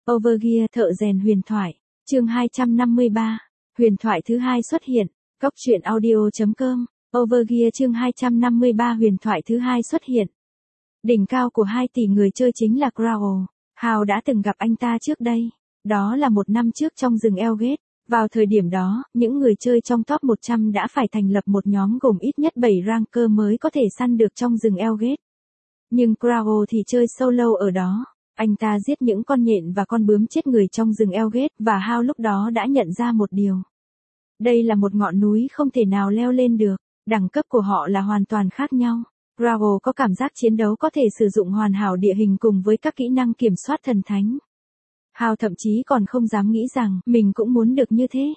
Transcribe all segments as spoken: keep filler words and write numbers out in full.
Overgear thợ rèn huyền thoại, chương hai trăm năm mươi ba, huyền thoại thứ hai xuất hiện, Cốc truyện audio.com, Overgear chương hai trăm năm mươi ba huyền thoại thứ hai xuất hiện. Đỉnh cao của hai tỷ người chơi chính là Crow. Hào đã từng gặp anh ta trước đây, đó là một năm trước trong rừng Elgate. Vào thời điểm đó, những người chơi trong top một trăm đã phải thành lập một nhóm gồm ít nhất bảy ranker mới có thể săn được trong rừng Elgate. Nhưng Crow thì chơi solo ở đó. Anh ta giết những con nhện và con bướm chết người trong rừng Elgate và Hao lúc đó đã nhận ra một điều. Đây là một ngọn núi không thể nào leo lên được, đẳng cấp của họ là hoàn toàn khác nhau. Crow có cảm giác chiến đấu có thể sử dụng hoàn hảo địa hình cùng với các kỹ năng kiểm soát thần thánh. Hao thậm chí còn không dám nghĩ rằng mình cũng muốn được như thế.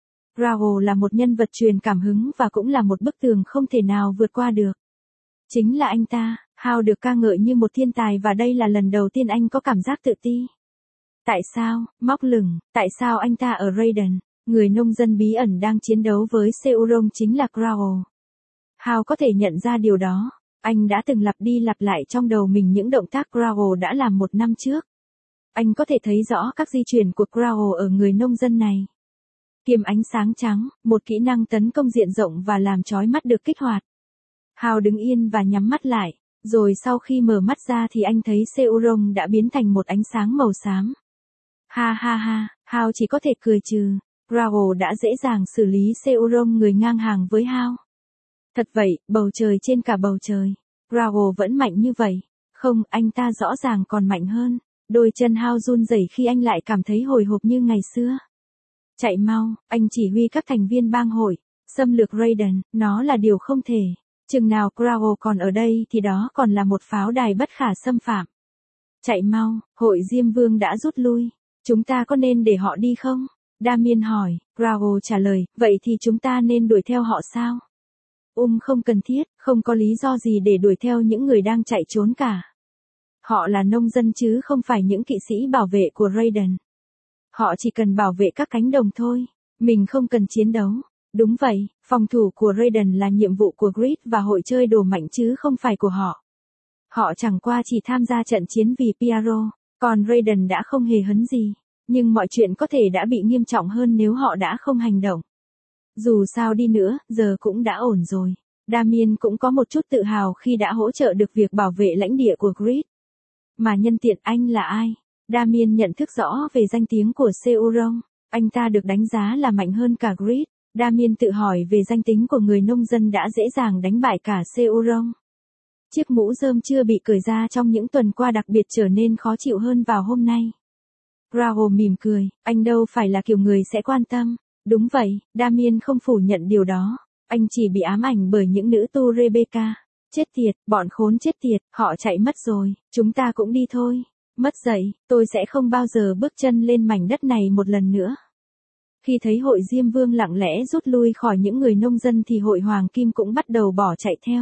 Crow là một nhân vật truyền cảm hứng và cũng là một bức tường không thể nào vượt qua được. Chính là anh ta. Hao được ca ngợi như một thiên tài và đây là lần đầu tiên anh có cảm giác tự ti. Tại sao, móc lửng, tại sao anh ta ở Raiden? Người nông dân bí ẩn đang chiến đấu với Seuron chính là Crow. Hao có thể nhận ra điều đó. Anh đã từng lặp đi lặp lại trong đầu mình những động tác Crow đã làm một năm trước. Anh có thể thấy rõ các di chuyển của Crow ở người nông dân này. Kiếm ánh sáng trắng, một kỹ năng tấn công diện rộng và làm chói mắt được kích hoạt. Hao đứng yên và nhắm mắt lại. Rồi sau khi mở mắt ra thì anh thấy Seuron đã biến thành một ánh sáng màu xám. Ha ha ha, Hao chỉ có thể cười trừ. Crow đã dễ dàng xử lý Seuron người ngang hàng với Hao. Thật vậy, bầu trời trên cả bầu trời. Crow vẫn mạnh như vậy. Không, anh ta rõ ràng còn mạnh hơn. Đôi chân Hao run rẩy khi anh lại cảm thấy hồi hộp như ngày xưa. Chạy mau, anh chỉ huy các thành viên bang hội. Xâm lược Raiden, nó là điều không thể. Chừng nào Crow còn ở đây thì đó còn là một pháo đài bất khả xâm phạm. Chạy mau, hội Diêm Vương đã rút lui. Chúng ta có nên để họ đi không? Damien hỏi, Crow trả lời, vậy thì chúng ta nên đuổi theo họ sao? Um không cần thiết, không có lý do gì để đuổi theo những người đang chạy trốn cả. Họ là nông dân chứ không phải những kỵ sĩ bảo vệ của Raiden. Họ chỉ cần bảo vệ các cánh đồng thôi. Mình không cần chiến đấu. Đúng vậy, phòng thủ của Raiden là nhiệm vụ của Grid và hội chơi đồ mạnh chứ không phải của họ. Họ chẳng qua chỉ tham gia trận chiến vì Pyro, còn Raiden đã không hề hấn gì. Nhưng mọi chuyện có thể đã bị nghiêm trọng hơn nếu họ đã không hành động. Dù sao đi nữa, giờ cũng đã ổn rồi. Damien cũng có một chút tự hào khi đã hỗ trợ được việc bảo vệ lãnh địa của Grid. Mà nhân tiện anh là ai? Damien nhận thức rõ về danh tiếng của Seuron. Anh ta được đánh giá là mạnh hơn cả Grid. Damien tự hỏi về danh tính của người nông dân đã dễ dàng đánh bại cả Seuron. Chiếc mũ rơm chưa bị cởi ra trong những tuần qua đặc biệt trở nên khó chịu hơn vào hôm nay. Crow mỉm cười, anh đâu phải là kiểu người sẽ quan tâm. Đúng vậy, Damien không phủ nhận điều đó. Anh chỉ bị ám ảnh bởi những nữ tu Rebecca. Chết tiệt, bọn khốn chết tiệt, họ chạy mất rồi, chúng ta cũng đi thôi. Mất dậy, tôi sẽ không bao giờ bước chân lên mảnh đất này một lần nữa. Khi thấy hội Diêm Vương lặng lẽ rút lui khỏi những người nông dân thì hội Hoàng Kim cũng bắt đầu bỏ chạy theo.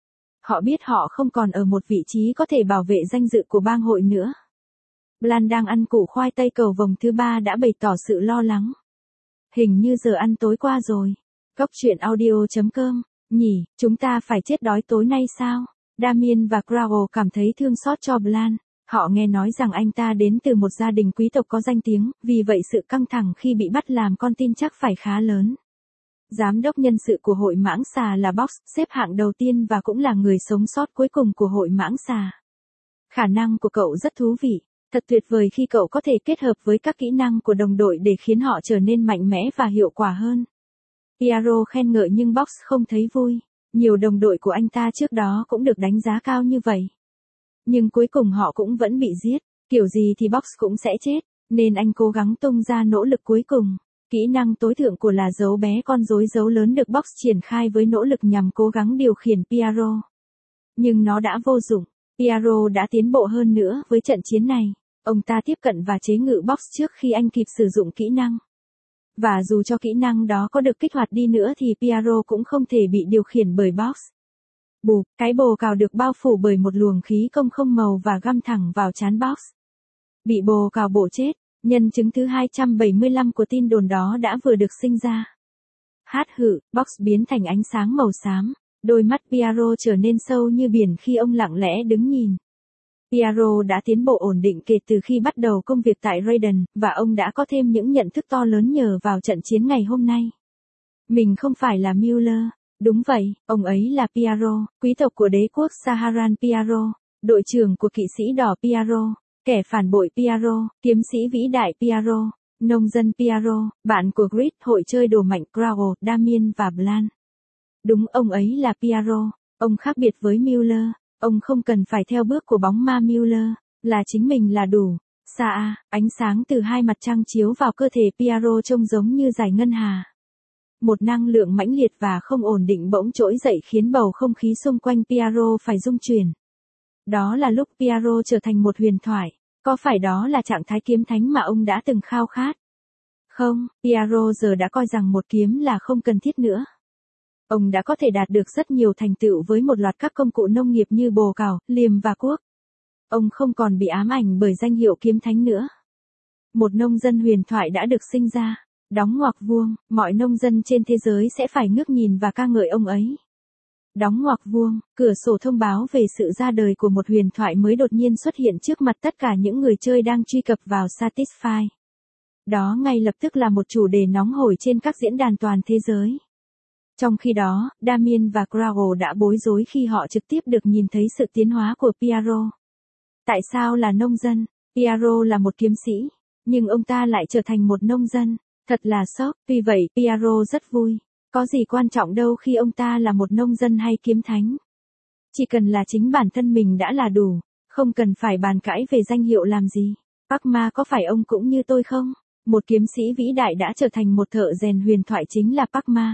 Họ biết họ không còn ở một vị trí có thể bảo vệ danh dự của bang hội nữa. Blan đang ăn củ khoai tây cầu vồng thứ ba đã bày tỏ sự lo lắng. Hình như giờ ăn tối qua rồi. Cốc truyện audio.com, nhỉ, chúng ta phải chết đói tối nay sao? Damien và Crow cảm thấy thương xót cho Blan. Họ nghe nói rằng anh ta đến từ một gia đình quý tộc có danh tiếng, vì vậy sự căng thẳng khi bị bắt làm con tin chắc phải khá lớn. Giám đốc nhân sự của hội mãng xà là Box, xếp hạng đầu tiên và cũng là người sống sót cuối cùng của hội mãng xà. Khả năng của cậu rất thú vị, thật tuyệt vời khi cậu có thể kết hợp với các kỹ năng của đồng đội để khiến họ trở nên mạnh mẽ và hiệu quả hơn. Pyro khen ngợi nhưng Box không thấy vui. Nhiều đồng đội của anh ta trước đó cũng được đánh giá cao như vậy. Nhưng cuối cùng họ cũng vẫn bị giết, kiểu gì thì Box cũng sẽ chết, nên anh cố gắng tung ra nỗ lực cuối cùng. Kỹ năng tối thượng của là dấu bé con rối dấu lớn được Box triển khai với nỗ lực nhằm cố gắng điều khiển Pyro. Nhưng nó đã vô dụng, Pyro đã tiến bộ hơn nữa với trận chiến này. Ông ta tiếp cận và chế ngự Box trước khi anh kịp sử dụng kỹ năng. Và dù cho kỹ năng đó có được kích hoạt đi nữa thì Pyro cũng không thể bị điều khiển bởi Box. Bụp, cái bồ cào được bao phủ bởi một luồng khí công không màu và găm thẳng vào trán Box. Bị bồ cào bổ chết, nhân chứng thứ hai trăm bảy mươi lăm của tin đồn đó đã vừa được sinh ra. Hát hự, Box biến thành ánh sáng màu xám, đôi mắt Pyro trở nên sâu như biển khi ông lặng lẽ đứng nhìn. Piaro đã tiến bộ ổn định kể từ khi bắt đầu công việc tại Raiden, và ông đã có thêm những nhận thức to lớn nhờ vào trận chiến ngày hôm nay. Mình không phải là Mueller. Đúng vậy, ông ấy là Piaro, quý tộc của đế quốc Saharan Piaro, đội trưởng của kỵ sĩ đỏ Piaro, kẻ phản bội Piaro, kiếm sĩ vĩ đại Piaro, nông dân Piaro, bạn của Grid, hội chơi đồ mạnh Crowell, Damien và Blan. Đúng, ông ấy là Piaro, ông khác biệt với Mueller, ông không cần phải theo bước của bóng ma Mueller, là chính mình là đủ. Xa, ánh sáng từ hai mặt trăng chiếu vào cơ thể Piaro trông giống như dải ngân hà. Một năng lượng mãnh liệt và không ổn định bỗng trỗi dậy khiến bầu không khí xung quanh Piaro phải rung chuyển. Đó là lúc Piaro trở thành một huyền thoại. Có phải đó là trạng thái kiếm thánh mà ông đã từng khao khát? Không, Piaro giờ đã coi rằng một kiếm là không cần thiết nữa. Ông đã có thể đạt được rất nhiều thành tựu với một loạt các công cụ nông nghiệp như bồ cào, liềm và cuốc. Ông không còn bị ám ảnh bởi danh hiệu kiếm thánh nữa. Một nông dân huyền thoại đã được sinh ra. Đóng ngoặc vuông, mọi nông dân trên thế giới sẽ phải ngước nhìn và ca ngợi ông ấy. Đóng ngoặc vuông, cửa sổ thông báo về sự ra đời của một huyền thoại mới đột nhiên xuất hiện trước mặt tất cả những người chơi đang truy cập vào Satisfy. Đó ngay lập tức là một chủ đề nóng hổi trên các diễn đàn toàn thế giới. Trong khi đó, Damien và Crowell đã bối rối khi họ trực tiếp được nhìn thấy sự tiến hóa của Piaro. Tại sao là nông dân? Piaro là một kiếm sĩ, nhưng ông ta lại trở thành một nông dân. Thật là sốc, tuy vậy Piaro rất vui. Có gì quan trọng đâu khi ông ta là một nông dân hay kiếm thánh. Chỉ cần là chính bản thân mình đã là đủ, không cần phải bàn cãi về danh hiệu làm gì. Parkma, có phải ông cũng như tôi không? Một kiếm sĩ vĩ đại đã trở thành một thợ rèn huyền thoại chính là Parkma.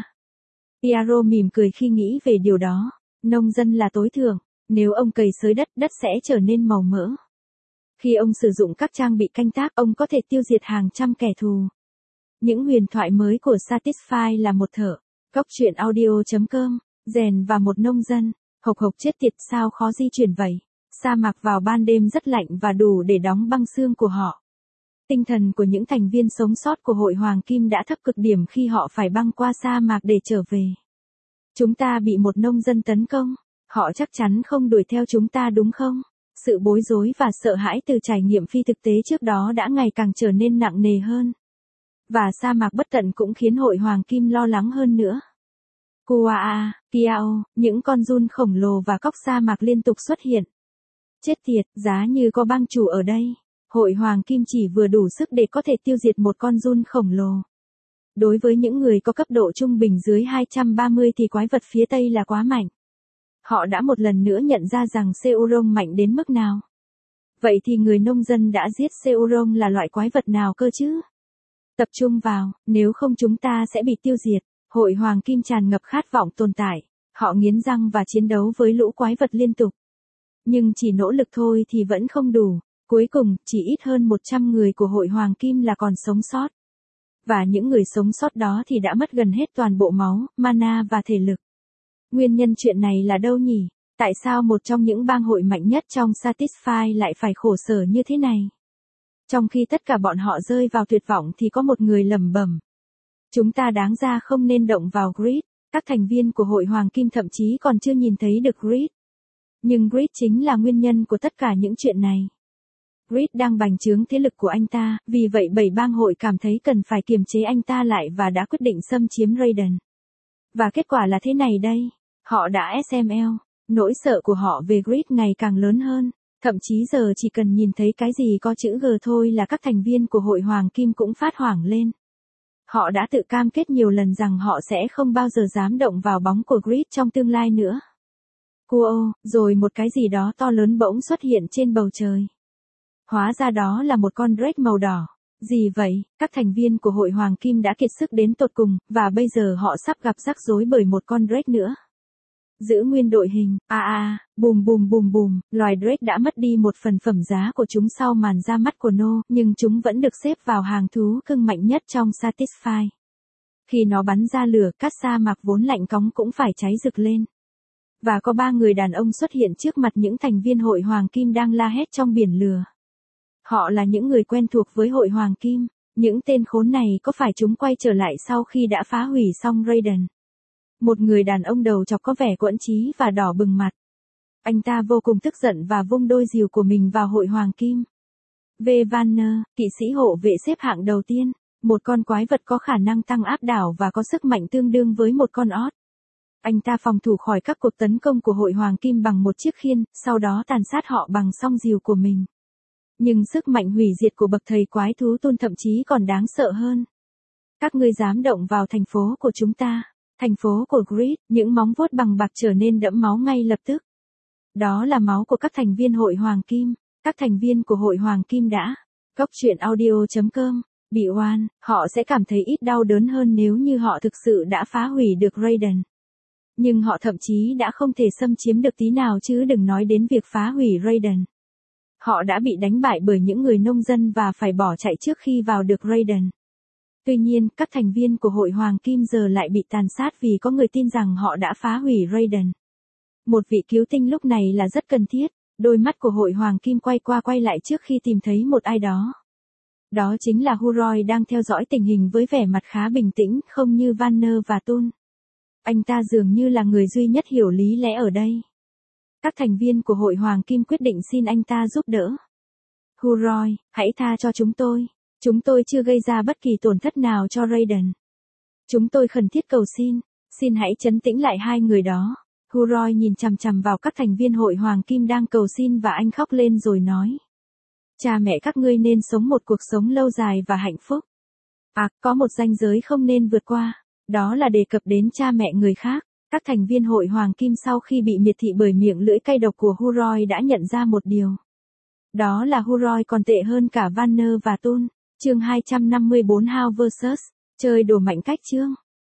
Piaro mỉm cười khi nghĩ về điều đó. Nông dân là tối thượng, nếu ông cày xới đất, đất sẽ trở nên màu mỡ. Khi ông sử dụng các trang bị canh tác, ông có thể tiêu diệt hàng trăm kẻ thù. Những huyền thoại mới của Satisfy là một thợ, góc truyện audio chấm com, rèn và một nông dân. Hộc hộc chết tiệt, sao khó di chuyển vậy? Sa mạc vào ban đêm rất lạnh và đủ để đóng băng xương của họ. Tinh thần của những thành viên sống sót của Hội Hoàng Kim đã thấp cực điểm khi họ phải băng qua sa mạc để trở về. Chúng ta bị một nông dân tấn công. Họ chắc chắn không đuổi theo chúng ta đúng không? Sự bối rối và sợ hãi từ trải nghiệm phi thực tế trước đó đã ngày càng trở nên nặng nề hơn. Và sa mạc bất tận cũng khiến Hội Hoàng Kim lo lắng hơn nữa. Kuaa, Kiao, những con giun khổng lồ và cóc sa mạc liên tục xuất hiện. Chết tiệt, giá như có bang chủ ở đây. Hội Hoàng Kim chỉ vừa đủ sức để có thể tiêu diệt một con giun khổng lồ. Đối với những người có cấp độ trung bình dưới hai trăm ba mươi thì quái vật phía Tây là quá mạnh. Họ đã một lần nữa nhận ra rằng Seurong mạnh đến mức nào. Vậy thì người nông dân đã giết Seurong là loại quái vật nào cơ chứ? Tập trung vào, nếu không chúng ta sẽ bị tiêu diệt. Hội Hoàng Kim tràn ngập khát vọng tồn tại. Họ nghiến răng và chiến đấu với lũ quái vật liên tục. Nhưng chỉ nỗ lực thôi thì vẫn không đủ. Cuối cùng, chỉ ít hơn một trăm người của Hội Hoàng Kim là còn sống sót. Và những người sống sót đó thì đã mất gần hết toàn bộ máu, mana và thể lực. Nguyên nhân chuyện này là đâu nhỉ? Tại sao một trong những bang hội mạnh nhất trong Satisfy lại phải khổ sở như thế này? Trong khi tất cả bọn họ rơi vào tuyệt vọng thì có một người lẩm bẩm. Chúng ta đáng ra không nên động vào Grid. Các thành viên của Hội Hoàng Kim thậm chí còn chưa nhìn thấy được Grid. Nhưng Grid chính là nguyên nhân của tất cả những chuyện này. Grid đang bành trướng thế lực của anh ta, vì vậy bảy bang hội cảm thấy cần phải kiềm chế anh ta lại và đã quyết định xâm chiếm Raiden. Và kết quả là thế này đây. Họ đã ét em lờ. Nỗi sợ của họ về Grid ngày càng lớn hơn. Thậm chí giờ chỉ cần nhìn thấy cái gì có chữ G thôi là các thành viên của Hội Hoàng Kim cũng phát hoảng lên. Họ đã tự cam kết nhiều lần rằng họ sẽ không bao giờ dám động vào bóng của Grid trong tương lai nữa. Cuo, rồi một cái gì đó to lớn bỗng xuất hiện trên bầu trời. Hóa ra đó là một con Drake màu đỏ. Gì vậy? Các thành viên của Hội Hoàng Kim đã kiệt sức đến tột cùng, và bây giờ họ sắp gặp rắc rối bởi một con Drake nữa. Giữ nguyên đội hình, a à, a, bùm bùm bùm bùm, loài Drake đã mất đi một phần phẩm giá của chúng sau màn ra mắt của No, nhưng chúng vẫn được xếp vào hàng thú cưng mạnh nhất trong Satisfy. Khi nó bắn ra lửa, các sa mạc vốn lạnh cóng cũng phải cháy rực lên. Và có ba người đàn ông xuất hiện trước mặt những thành viên Hội Hoàng Kim đang la hét trong biển lửa. Họ là những người quen thuộc với Hội Hoàng Kim. Những tên khốn này có phải chúng quay trở lại sau khi đã phá hủy xong Raiden? Một người đàn ông đầu chọc có vẻ quẫn trí và đỏ bừng mặt. Anh ta vô cùng tức giận và vung đôi rìu của mình vào hội hoàng kim. V. Vanner, kỵ sĩ hộ vệ xếp hạng đầu tiên, một con quái vật có khả năng tăng áp đảo và có sức mạnh tương đương với một con ót. Anh ta phòng thủ khỏi các cuộc tấn công của hội hoàng kim bằng một chiếc khiên, sau đó tàn sát họ bằng song rìu của mình. Nhưng sức mạnh hủy diệt của bậc thầy quái thú Tun thậm chí còn đáng sợ hơn. Các ngươi dám động vào thành phố của chúng ta, thành phố của Grid, những móng vuốt bằng bạc trở nên đẫm máu ngay lập tức. Đó là máu của các thành viên hội hoàng kim, các thành viên của hội hoàng kim đã. Góc truyện audio chấm com, bị oan, họ sẽ cảm thấy ít đau đớn hơn nếu như họ thực sự đã phá hủy được Raiden. Nhưng họ thậm chí đã không thể xâm chiếm được tí nào chứ đừng nói đến việc phá hủy Raiden. Họ đã bị đánh bại bởi những người nông dân và phải bỏ chạy trước khi vào được Raiden. Tuy nhiên, các thành viên của hội hoàng kim giờ lại bị tàn sát vì có người tin rằng họ đã phá hủy Raiden. Một vị cứu tinh lúc này là rất cần thiết, đôi mắt của hội hoàng kim quay qua quay lại trước khi tìm thấy một ai đó. Đó chính là Huroi đang theo dõi tình hình với vẻ mặt khá bình tĩnh, không như Vanner và Tun. Anh ta dường như là người duy nhất hiểu lý lẽ ở đây. Các thành viên của hội hoàng kim quyết định xin anh ta giúp đỡ. Huroi, hãy tha cho chúng tôi. Chúng tôi chưa gây ra bất kỳ tổn thất nào cho Raiden. Chúng tôi khẩn thiết cầu xin, xin hãy trấn tĩnh lại hai người đó. Huroi nhìn chằm chằm vào các thành viên hội hoàng kim đang cầu xin và anh khóc lên rồi nói. Cha mẹ các ngươi nên sống một cuộc sống lâu dài và hạnh phúc. À, có một ranh giới không nên vượt qua, đó là đề cập đến cha mẹ người khác. Các thành viên hội hoàng kim sau khi bị miệt thị bởi miệng lưỡi cay độc của Huroi đã nhận ra một điều. Đó là Huroi còn tệ hơn cả Vanner và Tun. Chương hai trăm năm mươi bốn How versus. Chơi đồ mạnh cách chương.